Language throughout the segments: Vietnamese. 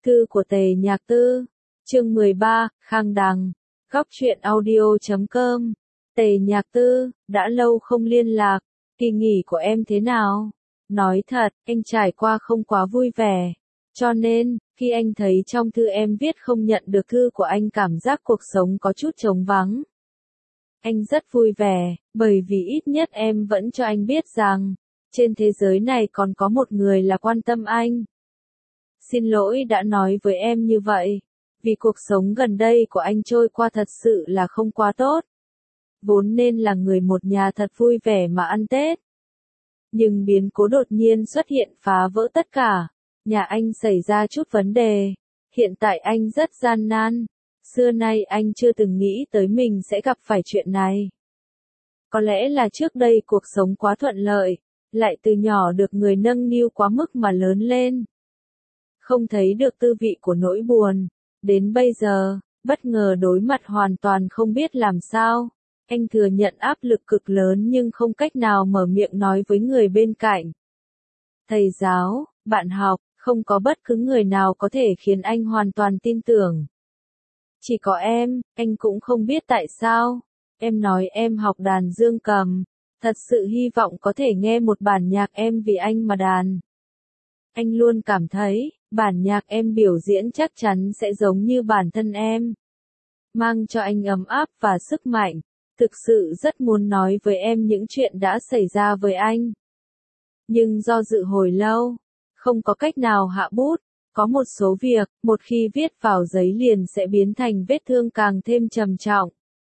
Thư của Tề Nhạc Tư, chương 13, Khang Đằng, góc truyện audio.com. Tề Nhạc Tư, đã lâu không liên lạc, kỳ nghỉ của em thế nào? Nói thật, anh trải qua không quá vui vẻ. Cho nên, khi anh thấy trong thư em viết không nhận được thư của anh cảm giác cuộc sống có chút trống vắng. Anh rất vui vẻ, bởi vì ít nhất em vẫn cho anh biết rằng, trên thế giới này còn có một người là quan tâm anh. Xin lỗi đã nói với em như vậy, vì cuộc sống gần đây của anh trôi qua thật sự là không quá tốt. Vốn nên là người một nhà thật vui vẻ mà ăn Tết. Nhưng biến cố đột nhiên xuất hiện phá vỡ tất cả. Nhà anh xảy ra chút vấn đề. Hiện tại anh rất gian nan. Xưa nay anh chưa từng nghĩ tới mình sẽ gặp phải chuyện này. Có lẽ là trước đây cuộc sống quá thuận lợi, lại từ nhỏ được người nâng niu quá mức mà lớn lên. Không thấy được tư vị của nỗi buồn. Đến bây giờ, bất ngờ đối mặt hoàn toàn không biết làm sao. Anh thừa nhận áp lực cực lớn nhưng không cách nào mở miệng nói với người bên cạnh. Thầy giáo, bạn học, không có bất cứ người nào có thể khiến anh hoàn toàn tin tưởng. Chỉ có em, anh cũng không biết tại sao. Em nói em học đàn dương cầm, thật sự hy vọng có thể nghe một bản nhạc em vì anh mà đàn. Anh luôn cảm thấy, bản nhạc em biểu diễn chắc chắn sẽ giống như bản thân em. Mang cho anh ấm áp và sức mạnh. Thực sự rất muốn nói với em những chuyện đã xảy ra với anh. Nhưng do dự hồi lâu, không có cách nào hạ bút, có một số việc, một khi viết vào giấy liền sẽ biến thành vết thương càng thêm trầm trọng.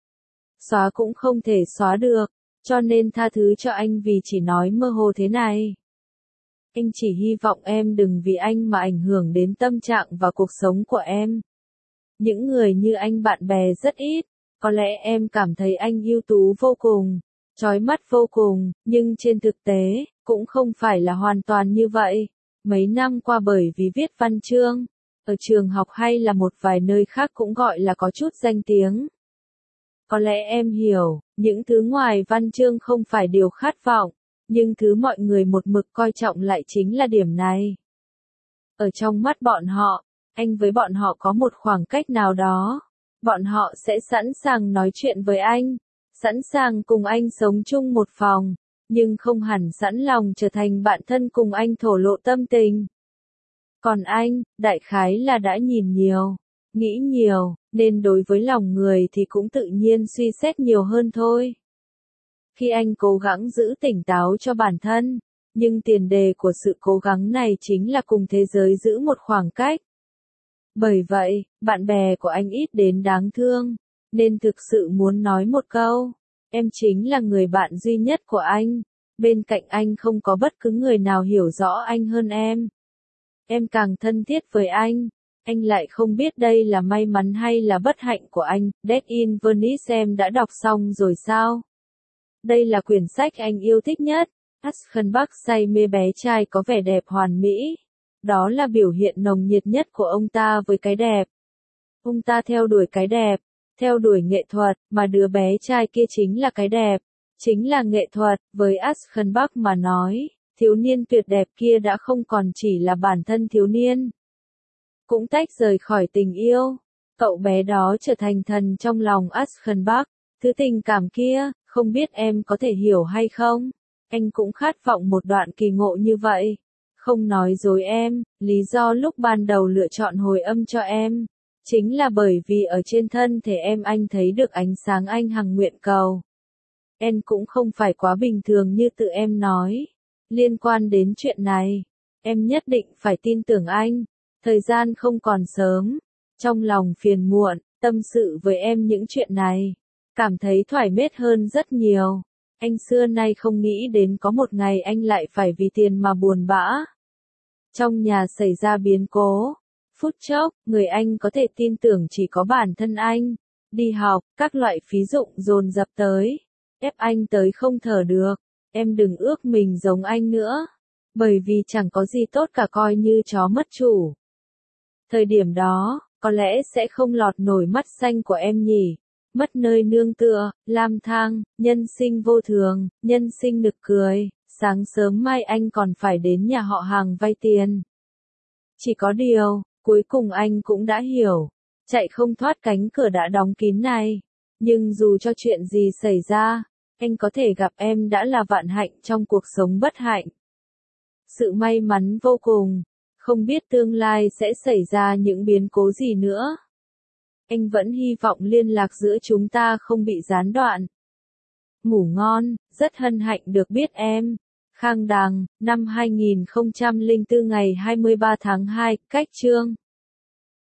Xóa cũng không thể xóa được, cho nên tha thứ cho anh vì chỉ nói mơ hồ thế này. Anh chỉ hy vọng em đừng vì anh mà ảnh hưởng đến tâm trạng và cuộc sống của em. Những người như anh bạn bè rất ít. Có lẽ em cảm thấy anh ưu tú vô cùng, chói mắt vô cùng, nhưng trên thực tế, cũng không phải là hoàn toàn như vậy. Mấy năm qua bởi vì viết văn chương, ở trường học hay là một vài nơi khác cũng gọi là có chút danh tiếng. Có lẽ em hiểu, những thứ ngoài văn chương không phải điều khát vọng, nhưng thứ mọi người một mực coi trọng lại chính là điểm này. Ở trong mắt bọn họ, anh với bọn họ có một khoảng cách nào đó. Bọn họ sẽ sẵn sàng nói chuyện với anh, sẵn sàng cùng anh sống chung một phòng, nhưng không hẳn sẵn lòng trở thành bạn thân cùng anh thổ lộ tâm tình. Còn anh, đại khái là đã nhìn nhiều, nghĩ nhiều, nên đối với lòng người thì cũng tự nhiên suy xét nhiều hơn thôi. Khi anh cố gắng giữ tỉnh táo cho bản thân, nhưng tiền đề của sự cố gắng này chính là cùng thế giới giữ một khoảng cách. Bởi vậy, bạn bè của anh ít đến đáng thương, nên thực sự muốn nói một câu, em chính là người bạn duy nhất của anh, bên cạnh anh không có bất cứ người nào hiểu rõ anh hơn em. Em càng thân thiết với anh lại không biết đây là may mắn hay là bất hạnh của anh. Dead in Venice em đã đọc xong rồi sao? Đây là quyển sách anh yêu thích nhất. Aschenbach say mê bé trai có vẻ đẹp hoàn mỹ. Đó là biểu hiện nồng nhiệt nhất của ông ta với cái đẹp. Ông ta theo đuổi cái đẹp, theo đuổi nghệ thuật, mà đứa bé trai kia chính là cái đẹp, chính là nghệ thuật. Với Aschenbach mà nói, thiếu niên tuyệt đẹp kia đã không còn chỉ là bản thân thiếu niên. Cũng tách rời khỏi tình yêu, cậu bé đó trở thành thần trong lòng Aschenbach. Thứ tình cảm kia, không biết em có thể hiểu hay không? Anh cũng khát vọng một đoạn kỳ ngộ như vậy. Không nói dối em, lý do lúc ban đầu lựa chọn hồi âm cho em, chính là bởi vì ở trên thân thể em anh thấy được ánh sáng anh hằng nguyện cầu. Em cũng không phải quá bình thường như tự em nói. Liên quan đến chuyện này, em nhất định phải tin tưởng anh. Thời gian không còn sớm. Trong lòng phiền muộn, tâm sự với em những chuyện này. Cảm thấy thoải mái hơn rất nhiều. Anh xưa nay không nghĩ đến có một ngày anh lại phải vì tiền mà buồn bã. Trong nhà xảy ra biến cố. Phút chốc, người anh có thể tin tưởng chỉ có bản thân anh. Đi học, các loại phí dụng dồn dập tới. Ép anh tới không thở được. Em đừng ước mình giống anh nữa. Bởi vì chẳng có gì tốt cả coi như chó mất chủ. Thời điểm đó, có lẽ sẽ không lọt nổi mắt xanh của em nhỉ. Mất nơi nương tựa, lang thang, nhân sinh vô thường, nhân sinh nực cười. Sáng sớm mai anh còn phải đến nhà họ hàng vay tiền. Chỉ có điều, Cuối cùng anh cũng đã hiểu, chạy không thoát cánh cửa đã đóng kín này. Nhưng dù cho chuyện gì xảy ra, anh có thể gặp em đã là vạn hạnh trong cuộc sống bất hạnh. Sự may mắn vô cùng, không biết tương lai sẽ xảy ra những biến cố gì nữa. Anh vẫn hy vọng liên lạc giữa chúng ta không bị gián đoạn. Ngủ ngon, rất hân hạnh được biết em. Khang Đằng, năm 2004 ngày 23 tháng 2, cách chương.